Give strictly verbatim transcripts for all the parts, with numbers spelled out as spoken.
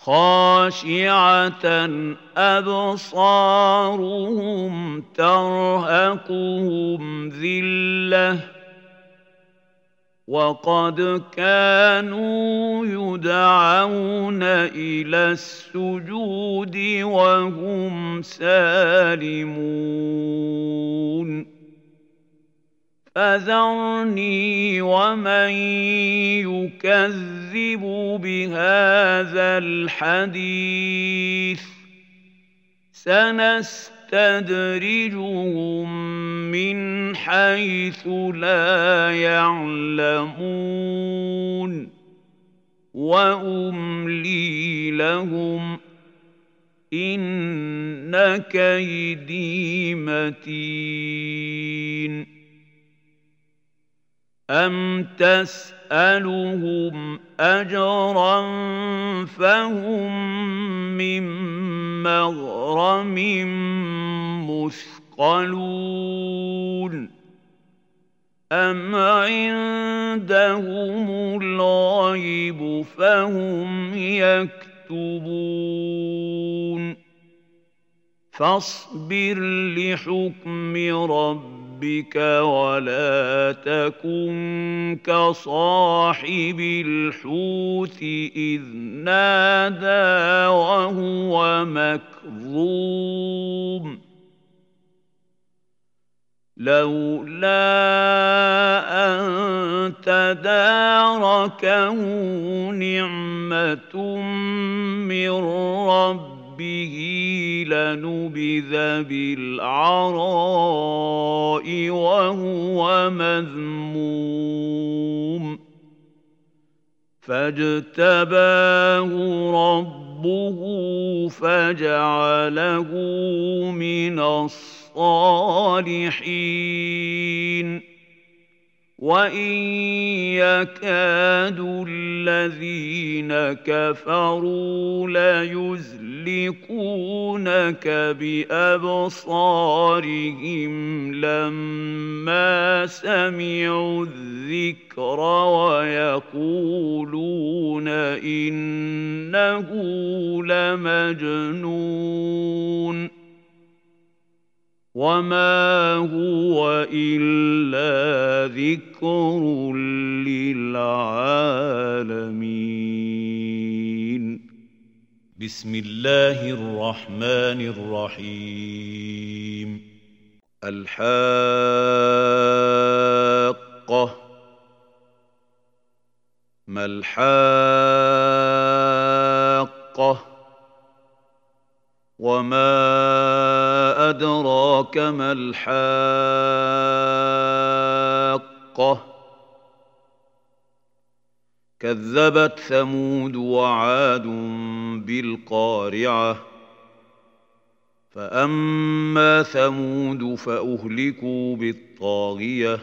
خاشعة أبصارهم ترهقهم ذلة وقد كانوا يدعون إلى السجود وهم سالمون فذرني ومن يكذب بهذا الحديث سنستدرجهم من حيث لا يعلمون وأملي لهم إن كيدي متين أم تسألهم أجرا فهم من مغرم مثقلون أم عندهم الغيب فهم يكتبون فاصبر لحكم ربك ربك ولا تكن كصاحب الحوت إذ نادى وهو مكظوم لولا أن تداركه نعمة من ربه به لنبذ بالعراء وهو مذموم فاجتباه ربه فجعله من الصالحين وإن يكاد الذين كفروا ليزلقونك بأبصارهم لما سمعوا الذكر ويقولون إنه لمجنون وما هو إلا ذكر للعالمين بسم الله الرحمن الرحيم الحاقة ما الحاقة وما أدراك ما الحاقة كذبت ثمود وعاد بالقارعة فأما ثمود فأهلكوا بالطاغية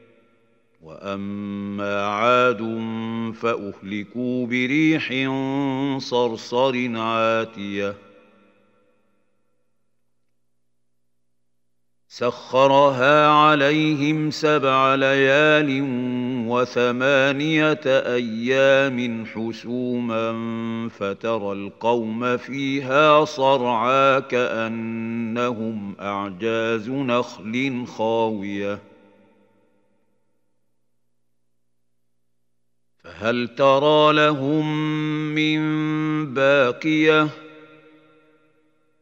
وأما عاد فأهلكوا بريح صرصر عاتية سخرها عليهم سبع ليال وثمانية أيام حسوما فترى القوم فيها صرعى كأنهم أعجاز نخل خاوية فهل ترى لهم من باقية